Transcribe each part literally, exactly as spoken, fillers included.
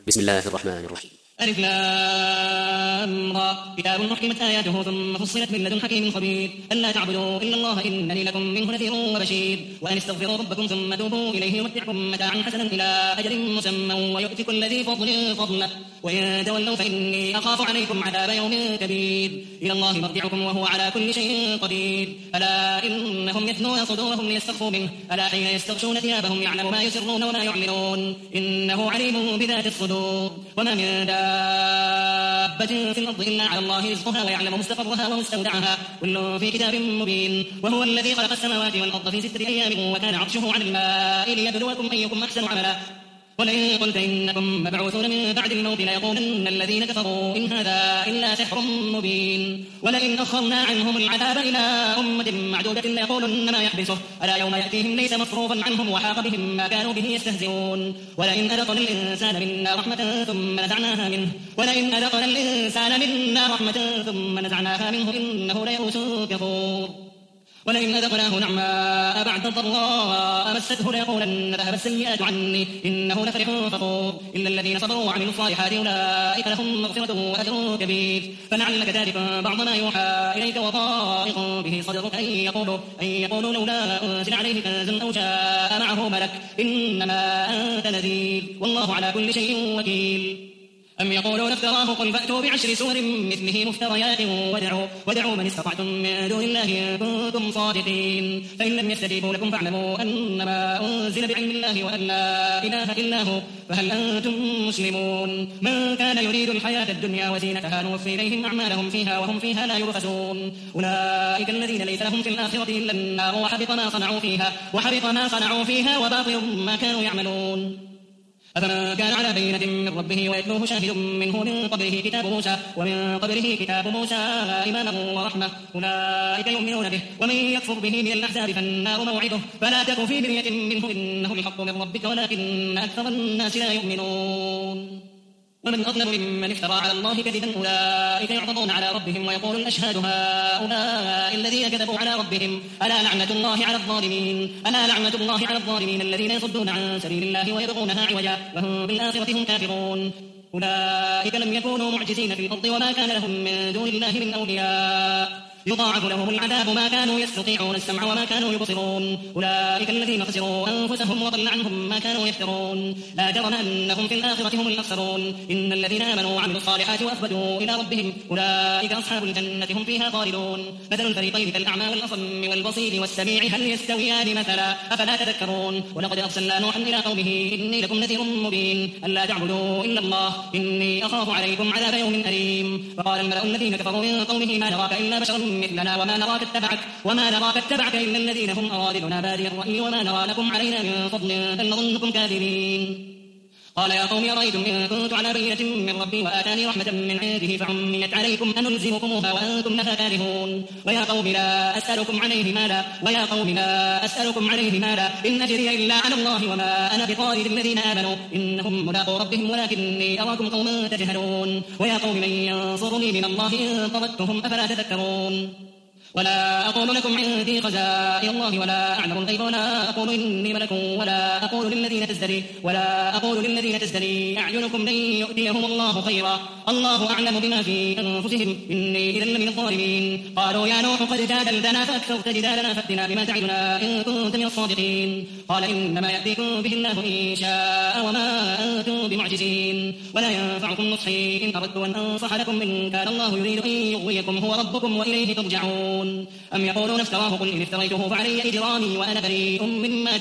بسم الله الرحمن الرحيم. ألف لام را كتاب محكمت آياته ثم فصلت من لدن حكيم خبير ألا تعبدوا إلا الله إنني لكم منه نذير وبشير وأن استغفروا ربكم ثم توبوا إليه يمتعكم متاعا حسنا إلى أجل مسمى ويؤتي كل ذي فضل فضله وإن تولوا فإني أخاف عليكم عذاب يوم كبير إلى الله مرجعكم وهو على كل شيء قدير ألا إنهم يثنون صدورهم ليستخفوا منه ألا حين يستغشون ثيابهم يعلم ما يسرون وما يعلنون إنه عليم بذات الصدور وما من دابة في الأرض إلا على الله رزقها ويعلم مستقرها ومستودعها كل في كتاب مبين وهو الذي خلق السماوات والأرض في ستة أيام وكان عرشه على الماء ليبلوكم أيكم أحسن عملا ولئن قلت إنكم مبعوثون من بعد الموت ليقولن الذين كفروا إن هذا إلا سحر مبين ولئن أخرنا عنهم العذاب إلى أمة معدودة ليقولن ما يحبسه ألا يوم يأتيهم ليس مصروفا عنهم وحاق بهم ما كانوا به يستهزئون ولئن أذقنا الإنسان منا رحمة ثم نزعناها منه ولئن أذقنا الإنسان منا رحمة ثم نزعناها منه إنه ليئوس كفور ولئن أذقناه نعماء بعد ضراء مسته ليقولن ذهب السيئات عني إنه لفرح فخور إلا الذين صبروا وعملوا الصالحات أولئك لهم مغفرة وأجر كبير فلعلك تارك بعض ما يوحى إليك وضائق به صدرك أن يقولوا, أن يقولوا لولا أنزل عليه كنز أو جاء معه ملك إنما أنت نذير والله على كل شيء وكيل أم يقولون افتراه قل فأتوا بعشر سور مثله مفتريات ودعوا, ودعوا من استطعتم من دون الله إن كنتم صادقين فإن لم يستجيبوا لكم فاعلموا أنما أنزل بعلم الله وأن لا إله إلا هو فهل أنتم مسلمون من كان يريد الحياة الدنيا وزينتها نوفي إليهم أعمالهم فيها وهم فيها لا يبخسون أولئك الذين ليس لهم في الآخرة إلا النار وحبط ما صنعوا فيها, وحبط ما صنعوا فيها وباطل ما كانوا يعملون أفمن كان على بينة من ربه ويتلوه شاهد منه من قبله كتاب موسى ومن قبله كتاب موسى إماما ورحمة أولئك يؤمنون به ومن يكفر به من الأحزاب فالنار موعده فلا تك في مرية منه إنه الحق من ربك ولكن أكثر الناس لا يؤمنون ومن أظلم ممن افترى على الله كذبا أولئك يعرضون على ربهم ويقول الأشهاد هؤلاء الذين كذبوا على ربهم ألا لعنة الله على الظالمين ألا لعنة الله على الظالمين الذين يصدون عن سبيل الله ويبغونها عوجا وهم بالآخرة هم كافرون أولئك لم يكونوا معجزين في الأرض وما كان لهم من دون الله من أولياء يضاعف لهم العذاب ما كانوا يستطيعون السمع وما كانوا يبصرون أولئك الذين خسروا أنفسهم وضل عنهم ما كانوا يفترون لا جرم أنهم في الآخرة هم الأخسرون إن الذين آمنوا وعملوا الصالحات وأخبتوا إلى ربهم أولئك أصحاب الجنة هم فيها خالدون مثل الفريقين كالأعمى والأصم والبصير والسميع هل يستويان مثلا أفلا تذكرون ولقد أرسلنا نوحا إلى قومه إني لكم نذير مبين ألا تعبدوا إلا الله إني أخاف عليكم عذاب يوم أليم فقال الملأ الذين كفروا من قومه ما نراك إلا بشرا مثلنا وما نراك اتبعك وما نراك اتبعك إلا الذين هم أرادلنا بادي الرأي وما نرى لكم علينا من فضل بل نظنكم كاذبين قال يا قوم أرأيتم إن كنت على بينة من ربي وآتاني رحمة من عنده فعميت عليكم أنلزمكموها وأنتم لها كارهون ويا قوم لا أسألكم عليه مالا ويا قوم لا أسألكم عليه مالا إن أجري إلا على الله وما أنا بطارد الذين آمنوا إنهم ملاقو ربهم ولكني أراكم قوما تجهلون ويا قوم من ينصرني من الله إن طردتهم أفلا تذكرون ولا أقول لكم عندي خزائن الله ولا أعلم الغيب ولا أقول إني ملك ولا أقول للذين تزدري ولا أقول للذين تزدري أعينكم لن يؤتيهم الله خيرا الله أعلم بما في أنفسهم إني إذا لمن الظالمين قالوا يا نوح قد جادلتنا فأكثرت جدالنا فأتنا بما تعدنا إن كنت من الصادقين قال إنما يأتيكم به الله إن شاء وما أنتم بمعجزين ولا ينفعكم نصحي إن أردت أن أنصح لكم إن كان الله يريد أن يغويكم هو ربكم وإليه ترجعون أم يقولون افتراه قل إن افتريته فعلي إجرامي وأنا بريء مما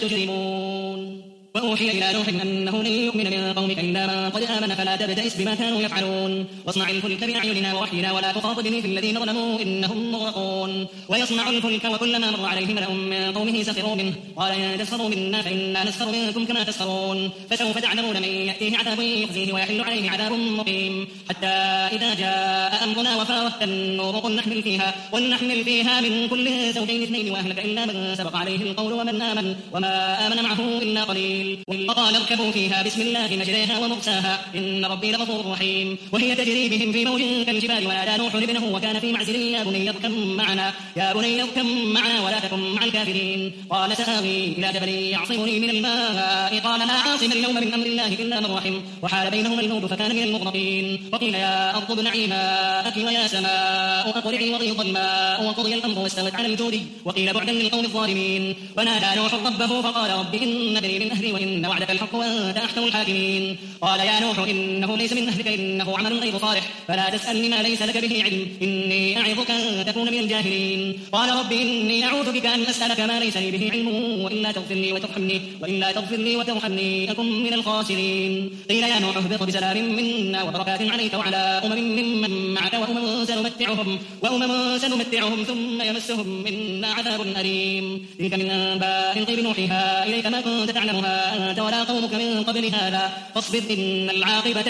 تجرمون وأوحي إلى نوح أنه لن يؤمن من قومك إلا من قد آمن فلا تبتئس بما كانوا يفعلون واصنع الفلك بأعيننا ووحينا ولا تخاطبني في الذين ظلموا إنهم مغرقون ويصنع الفلك وكلما مر عليه ملأ من قومه سخروا منه قال إن تسخروا منا فإنا نسخر منكم كما تسخرون فسوف تعلمون من يأتيه عذاب يخزيه ويحل عليه عذاب مقيم حتى إذا جاء أمرنا وفارت النور قل نحمل فيها ولنحمل فيها من كل زوجين اثنين وأهلك إلا من سبق عليه القول ومن آمن وما آمن معه إلا قليل إسرائيل وقال اركبوا فيها بسم الله مجريها ومرساها إن ربي لغفور رحيم وهي تجري بهم في موج كالجبال ونادى نوح ابنه وكان في معزل يا بني اركب معنا يا بني اركب معنا ولا تكن مع الكافرين قال سآوي إلى جبل يعصمني من الماء قال لا عاصم اليوم من أمر الله إلا من رحم وحال بينهما الموج فكان من المغرقين وقيل يا أرض ابلعي ماءك ويا سماء أقلعي وغيض الماء وقضي الأمر واستوت على الجود وقيل بعدا للقوم الظالمين ونادى نوح ربه فقال رب إن ابني من أهلي وإن وعدك الحق وأنت أحكم الحاكمين قال يا نوح إنه ليس من أهلك إنه عمل غير صالح فلا تسألني ما ليس لك به علم إني أعظك أن تكون من الجاهلين قال رب إني أعوذ بك أن أسألك ما ليس لي به علم وإلا تغفر لي وترحمني وإلا تغفر لي وترحمني أكن من الخاسرين قيل يا نوح اهبط بسلام منا وبركات عليك وعلى أمم ممن معك وأمم سنمتعهم وأمم سنمتعهم ثم يمسهم منا عذاب أليم تلك من أنباء الغيب نوحيها إليك ما كنت تعلمها أنت ولا قومك من قبل هذا فاصبر إن العاقبة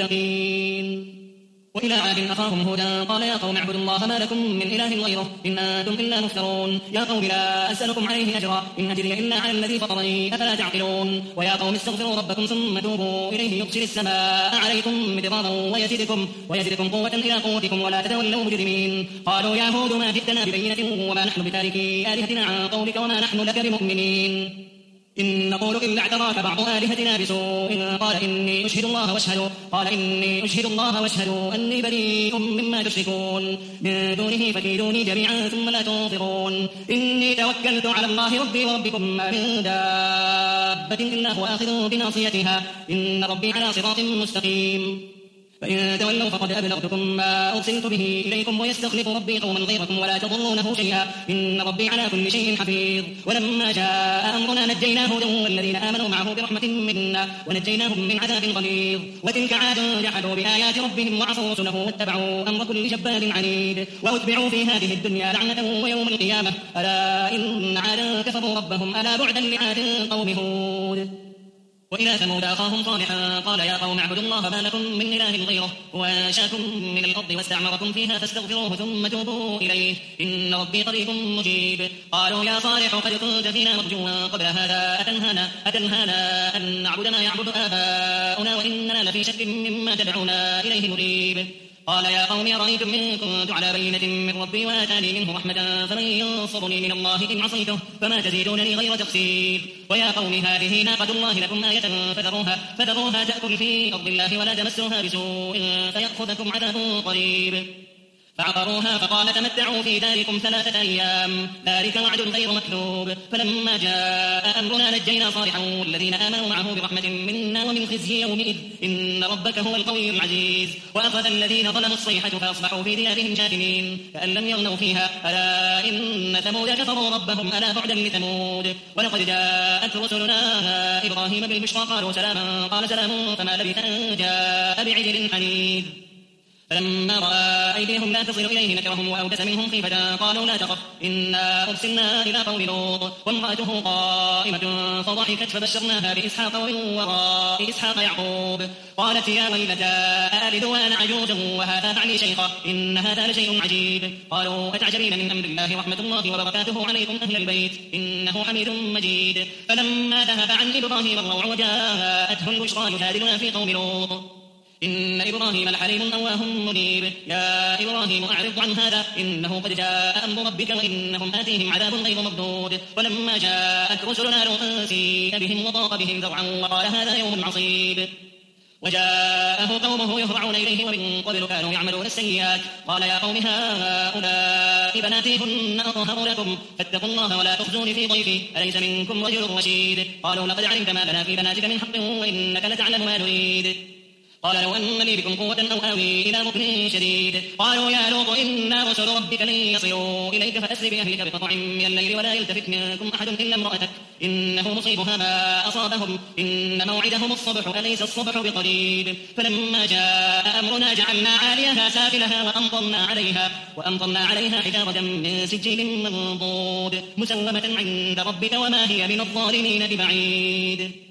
للمتقين وإلى عاد أخاهم هودا قال يا قوم اعبدوا الله ما لكم من إله غيره إن أنتم إلا مفترون يا قوم لا أسألكم عليه أجرا إن أجري إلا على الذي فطرني أفلا تعقلون ويا قوم استغفروا ربكم ثم توبوا إليه يرسل السماء عليكم مدرارا ويزدكم ويزدكم قوة إلى قوتكم ولا تتولوا مجرمين قالوا يا هود ما جئتنا ببينة وما نحن بتاركي آلهتنا عن قولك وما نحن لك بمؤمنين إن نقول إلا اعتراك بعض آلهتنا بسوء قال إني أشهد الله واشهدوا قال إني أشهد الله واشهدوا أني بريء مما تشركون من دونه فكيدوني جميعا ثم لا تنظرون إني توكلت على الله ربي وربكم ما من دابة إلا هو آخذ بناصيتها إن ربي على صراط مستقيم فإن تولوا فقد أبلغتكم ما أرسلت به إليكم ويستخلف ربي قوما غيركم ولا تضرونه شيئا إن ربي على كل شيء حفيظ ولما جاء أمرنا نجينا هودا والذين آمنوا معه برحمة منا ونجيناهم من عذاب غليظ وتلك عاد جحدوا بآيات ربهم وعصوا رسله واتبعوا أمر كل جبار عنيد وأتبعوا في هذه الدنيا لعنة ويوم القيامة ألا إن عادا كفروا ربهم ألا بعدا لعاد قوم هود وإلى ثمود أخاهم صالحا قال يا قوم اعبدوا الله ما لكم من إله غيره وأنشأكم من الأرض واستعمركم فيها فاستغفروه ثم توبوا إليه إن ربي قريب مجيب قالوا يا صالح قد كنت فينا مرجوا قبل هذا أتنهانا, أتنهانا أن نعبد ما يعبد آباؤنا وإننا لفي شك مما تدعونا إليه مريب قال يا قوم أرأيتم إن كنت على بينة من ربي وآتاني منه رحمة فمن ينصرني من الله إن عصيته فما تزيدونني غير تقصير ويا قوم هذه ناقة الله لكم آية فذروها, فذروها تأكل في أرض الله ولا تمسوها بسوء فيأخذكم عذاب قريب فعقروها فقال تمتعوا في داركم ثلاثة أيام ذلك وعد غير مكذوب فلما جاء أمرنا نجينا صالحا والذين آمنوا معه برحمة منا ومن خزي يومئذ إن ربك هو القوي العزيز وأخذ الذين ظلموا الصيحة فأصبحوا في ديارهم جاثمين كأن لم يغنوا فيها ألا إن ثمود كفروا ربهم ألا بعدا لثمود ولقد جاءت رسلنا إبراهيم بالبشرى قالوا سلاما قال سلام فما لبث أن جاء بعجل حنيذ فلما رأى أيديهم لا تصل إليه نكرهم وأوجس منهم خيفة قالوا لا تخف إنا أرسلنا إلى قوم لوط وامرأته قائمة فضحكت فبشرناها بإسحاق ومن وراء إسحاق يعقوب قالت يا ويلتى ألد وأنا عجوز وهذا بعلي شيخا إن هذا لشيء عجيب قالوا أتعجبين من أمر الله رحمة الله وبركاته عليكم أهل البيت إنه حميد مجيد فلما ذهب عن إبراهيم الروع وجاءته البشرى يجادلنا في قوم لوط إن إبراهيم لحليم أواه منيب يا إبراهيم أعرض عن هذا إنه قد جاء أمر ربك وإنهم آتيهم عذاب غير مردود ولما جاءت رسلنا لوطا سيء بهم وضاق بهم ذرعا وقال هذا يوم عصيب وجاءه قومه يهرعون إليه ومن قبل كانوا يعملون السيئات قال يا قوم هؤلاء بناتي هن أطهر لكم فاتقوا الله ولا تخزوني في ضيفي أليس منكم رجل رشيد قالوا لقد علمت ما لنا في بناتك من حق وإنك لتعلم ما نريد قال لو أن لي بكم قوة أو آوي إلى ركن شديد قالوا يا لوط إنا رسل ربك لن يصلوا إليك فأسر بأهلك بقطع من الليل ولا يلتفت منكم أحد إلا امرأتك إنه مصيبها ما أصابهم إن موعدهم الصبح أليس الصبح بقريب فلما جاء أمرنا جعلنا عاليها سافلها وأمطرنا عليها وأمطرنا عليها حجارة من سجيل منضود مسومة عند ربك وما هي من الظالمين ببعيد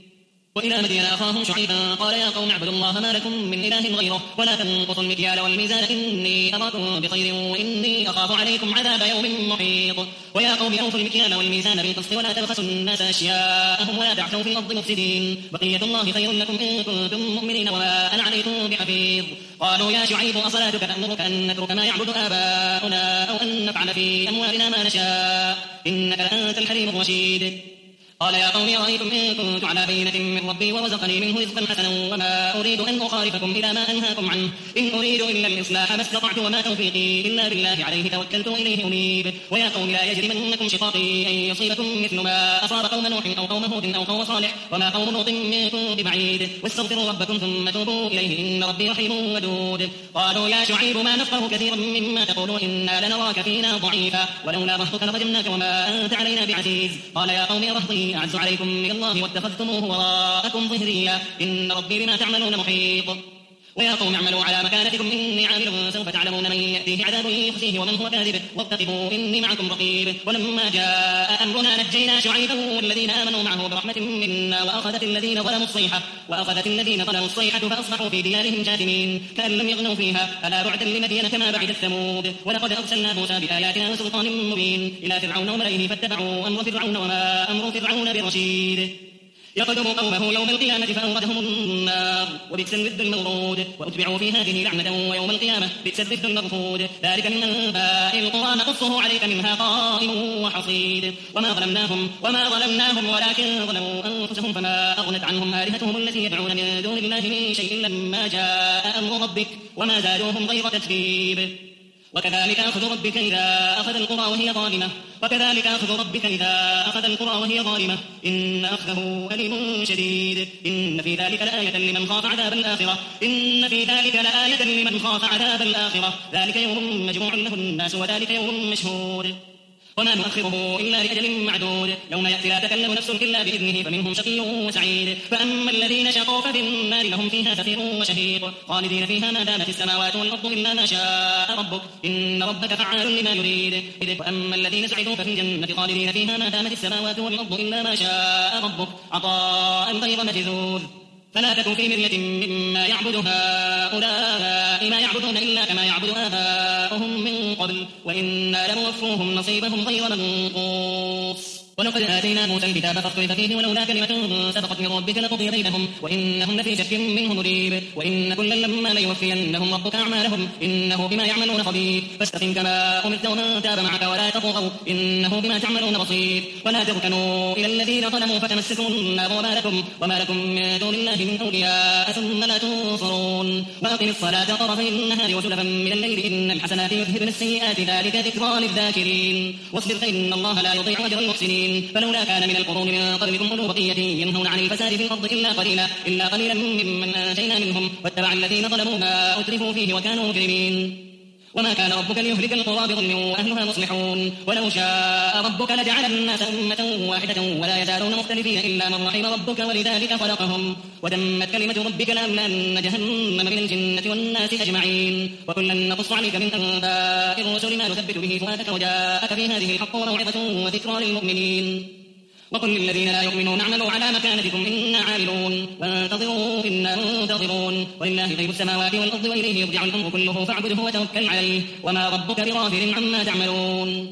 وإلى مدين أخاهم شعيبا قال يا قوم اعبدوا الله ما لكم من إله غيره ولا تنقصوا المكيال والميزان إني أراكم بخير وإني أخاف عليكم عذاب يوم محيط. ويا قوم أوفوا المكيال والميزان بالقسط ولا تبخسوا الناس أشياءهم ولا تعثوا في الأرض مفسدين بقية الله خير لكم إن كنتم مؤمنين وما أنا عليكم بحفيظ. قالوا يا شعيب أصلاتك تأمرك أن نترك ما يعبد آباؤنا أو أن نفعل في أموالنا ما نشاء إنك لأنت الحليم الرشيد. قال يا قوم أرأيتم إن كنت على بينة من ربي ورزقني منه رزقا حسنا وما أريد أن أخالفكم إلى ما أنهاكم عنه إن أريد إلا الإصلاح ما استطعت وما توفيقي إلا بالله عليه توكلت وإليه أنيب. ويا قوم لا يجرمنكم شقاقي أن يصيبكم مثل ما أصاب قوم نوح أو قوم هود أو قوم صالح وما قوم لوط منكم ببعيد واستغفروا ربكم ثم توبوا إليه إن ربي رحيم ودود. قالوا يا شعيب ما نفقه كثيرا مما تقول إنا لنراك فينا ضعيفا ولولا رهطك لرجمناك وما أنت علينا بعزيز. قال يا قوم رهطي أعز عليكم من الله واتخذتموه وراءكم ظهريا إن ربي بما تعملون محيط. ويا قوم اعملوا على مكانتكم إني عامل سوف تعلمون من يأتيه عذاب يخزيه ومن هو كاذب وارتقبوا إني معكم رقيب. ولما جاء أمرنا نجينا شعيبا والذين آمنوا معه برحمة منا وأخذت الذين ظلموا الصيحة وأخذت الذين ظلموا الصيحة فأصبحوا في ديارهم جاثمين كأن لم يغنوا فيها ألا بعدا لمدين كما بعدت ثمود. ولقد أرسلنا موسى بآياتنا وسلطان مبين إلى فرعون وملئه فاتبعوا أمر فرعون وما أمر فرعون برشيد. يقدم قومه يوم القيامة فأوردهم النار وبئس الرد المورود وأتبعوا في هذه لعنة ويوم القيامة بئس الرد المرفود. ذلك من أنباء القرى نقصه عليك منها قائم وحصيد. وما ظلمناهم وما ظلمناهم ولكن ظلموا أنفسهم فما أغنت عنهم آلهتهم التي يدعون من دون الله من شيء لما جاء أمر ربك وما زادوهم غير تتبيب. وكذلك أخذ ربك إذا أخذ القرى وهي ظالمة وكذلك أخذ ربك إذا أخذ القرى وهي ظالمة إن أخذه أليم شديد. إن في ذلك لآية لمن خاف عذاب الآخرة إن في ذلك لآية لمن خاف عذاب الآخرة ذلك يوم مجموع له الناس وذلك يوم مشهود. وما نؤخره إلا لأجل معدود يوم يأتي لا تكلم نفس إلا بإذنه فمنهم شقي وسعيد. فأما الذين شقوا ففي النار لهم فيها زفير وشهيق خالدين فيها ما دامت السماوات والأرض إلا ما شاء ربك إن ربك فعال لما يريد. وأما الذين سعدوا ففي الجنة خالدين فيها ما دامت السماوات والأرض إلا ما شاء ربك عطاء غير مجذوذ. فلا تكن في مرية مما يعبد هؤلاء ما يعبدون إلا كما يعبد آباؤهم من قبل وإنا لموفوهم نصيبهم غير منقوص. ولقد آتينا موسى الكتاب فاختلف فيه ولولا كلمة سبقت من ربك لقضي بينهم وإنهم لفي شك منه مريب. وإن كلا لما ليوفينهم ربك أعمالهم إنه بما يعملون خبير. فاستقم كما أمرت ومن تاب معك ولا تطغوا إنه بما تعملون بصير. ولا تركنوا إلى الذين ظلموا فتمسكم النار وما لكم وما لكم من دون الله من أولياء ثم لا تنصرون. وأقم الصلاة طرفي النهار وزلفا من الليل إن الحسنات يذهبن السيئات ذلك ذكرى للذاكرين. واصبر فإن الله لا يضيع أجر المحسنين. فلولا كان من القرون من قبلكم أولو بقية ينهون عن الفساد في الأرض إلا قليلا إلا قليلا ممن أنجينا منهم واتبع الذين ظلموا ما أترفوا فيه وكانوا مجرمين. وما كان ربك ليهلك القرى بظلم وأهلها مصلحون. ولو شاء ربك لجعل الناس أمة واحدة ولا يزالون مختلفين إلا من رحم ربك ولذلك خلقهم وتمت كلمة ربك لأملأن جهنم من الجنة والناس أجمعين. وكلا نقص عليك من أنباء الرسل ما نثبت به فؤادك وجاءك في هذه الحق وموعظة وذكرى للمؤمنين. وقل للذين لا يؤمنون اعملوا على مكانتكم إنا عاملون وانتظروا إنا منتظرون ولله غيب السماوات والأرض وإليه يرجع الأمر كله فاعبده وتوكل عليه وما ربك بغافل عما تعملون.